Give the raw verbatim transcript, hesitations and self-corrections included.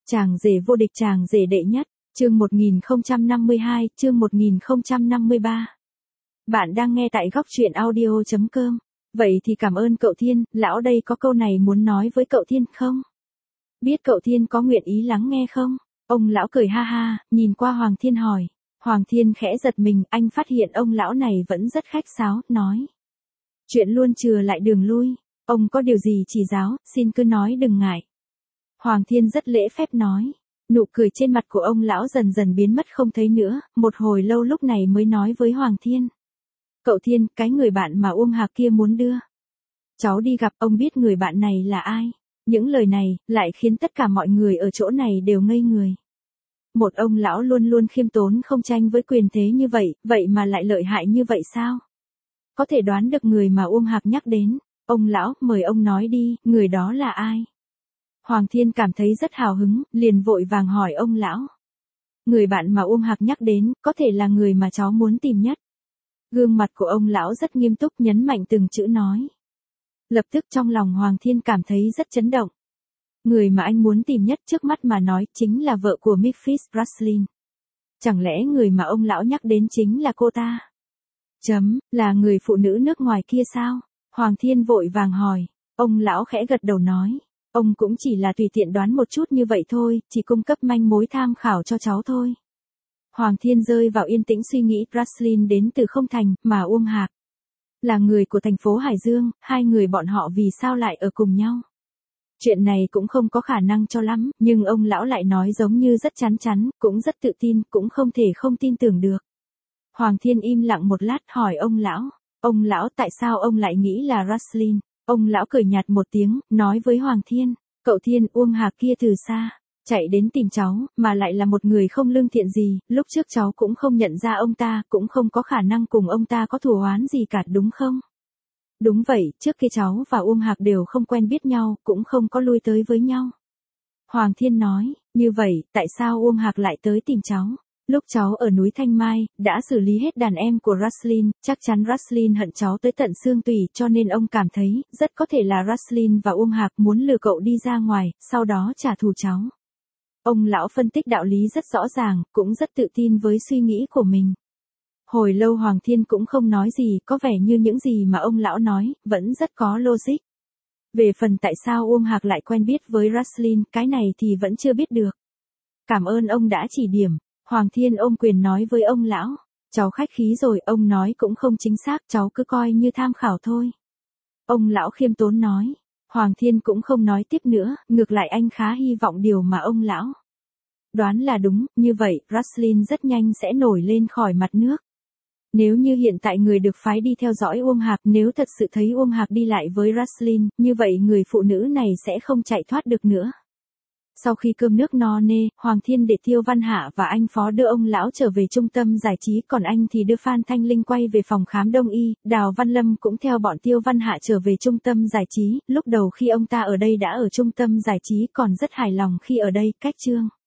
Chàng rể vô địch, chàng rể đệ nhất, chương một nghìn không trăm năm mươi hai, chương một nghìn không trăm năm mươi ba. Bạn đang nghe tại góc truyện audio chấm com. Vậy thì cảm ơn cậu Thiên, lão đây có câu này muốn nói với cậu Thiên không? Biết cậu Thiên có nguyện ý lắng nghe không? Ông lão cười ha ha, nhìn qua Hoàng Thiên hỏi. Hoàng Thiên khẽ giật mình, anh phát hiện ông lão này vẫn rất khách sáo, nói. Chuyện luôn chừa lại đường lui, ông có điều gì chỉ giáo, xin cứ nói đừng ngại. Hoàng Thiên rất lễ phép nói. Nụ cười trên mặt của ông lão dần dần biến mất không thấy nữa, một hồi lâu lúc này mới nói với Hoàng Thiên. Cậu Thiên, cái người bạn mà Uông Hạc kia muốn đưa cháu đi gặp, ông biết người bạn này là ai? Những lời này, lại khiến tất cả mọi người ở chỗ này đều ngây người. Một ông lão luôn luôn khiêm tốn không tranh với quyền thế như vậy, vậy mà lại lợi hại như vậy sao? Có thể đoán được người mà Uông Hạc nhắc đến. Ông lão, mời ông nói đi, người đó là ai? Hoàng Thiên cảm thấy rất hào hứng, liền vội vàng hỏi ông lão. Người bạn mà Uông Hạc nhắc đến, có thể là người mà cháu muốn tìm nhất. Gương mặt của ông lão rất nghiêm túc, nhấn mạnh từng chữ nói. Lập tức trong lòng Hoàng Thiên cảm thấy rất chấn động. Người mà anh muốn tìm nhất trước mắt mà nói chính là vợ của Memphis Braslin. Chẳng lẽ người mà ông lão nhắc đến chính là cô ta? Chấm, là người phụ nữ nước ngoài kia sao? Hoàng Thiên vội vàng hỏi. Ông lão khẽ gật đầu nói. Ông cũng chỉ là tùy tiện đoán một chút như vậy thôi, chỉ cung cấp manh mối tham khảo cho cháu thôi. Hoàng Thiên rơi vào yên tĩnh suy nghĩ, Braslin đến từ không thành, mà Uông Hạc là người của thành phố Hải Dương, hai người bọn họ vì sao lại ở cùng nhau? Chuyện này cũng không có khả năng cho lắm, nhưng ông lão lại nói giống như rất chắn chắn, cũng rất tự tin, cũng không thể không tin tưởng được. Hoàng Thiên im lặng một lát hỏi ông lão, ông lão tại sao ông lại nghĩ là Braslin? Ông lão cười nhạt một tiếng, nói với Hoàng Thiên, cậu Thiên, Uông Hạc kia từ xa chạy đến tìm cháu, mà lại là một người không lương thiện gì, lúc trước cháu cũng không nhận ra ông ta, cũng không có khả năng cùng ông ta có thù oán gì cả, đúng không? Đúng vậy, trước kia cháu và Uông Hạc đều không quen biết nhau, cũng không có lui tới với nhau. Hoàng Thiên nói, như vậy, tại sao Uông Hạc lại tới tìm cháu? Lúc cháu ở núi Thanh Mai, đã xử lý hết đàn em của Braslin, chắc chắn Braslin hận cháu tới tận xương tủy, cho nên ông cảm thấy, rất có thể là Braslin và Uông Hạc muốn lừa cậu đi ra ngoài, sau đó trả thù cháu. Ông lão phân tích đạo lý rất rõ ràng, cũng rất tự tin với suy nghĩ của mình. Hồi lâu Hoàng Thiên cũng không nói gì, có vẻ như những gì mà ông lão nói, vẫn rất có logic. Về phần tại sao Uông Hạc lại quen biết với Braslin, cái này thì vẫn chưa biết được. Cảm ơn ông đã chỉ điểm. Hoàng Thiên ôm quyền nói với ông lão, cháu khách khí rồi, ông nói cũng không chính xác, cháu cứ coi như tham khảo thôi. Ông lão khiêm tốn nói. Hoàng Thiên cũng không nói tiếp nữa, ngược lại anh khá hy vọng điều mà ông lão đoán là đúng, như vậy, Braslin rất nhanh sẽ nổi lên khỏi mặt nước. Nếu như hiện tại người được phái đi theo dõi Uông Hạc, nếu thật sự thấy Uông Hạc đi lại với Braslin, như vậy người phụ nữ này sẽ không chạy thoát được nữa. Sau khi cơm nước no nê, Hoàng Thiên để Tiêu Văn Hạ và anh Phó đưa ông lão trở về trung tâm giải trí, còn anh thì đưa Phan Thanh Linh quay về phòng khám đông y, Đào Văn Lâm cũng theo bọn Tiêu Văn Hạ trở về trung tâm giải trí, lúc đầu khi ông ta ở đây đã ở trung tâm giải trí còn rất hài lòng khi ở đây, cách chương.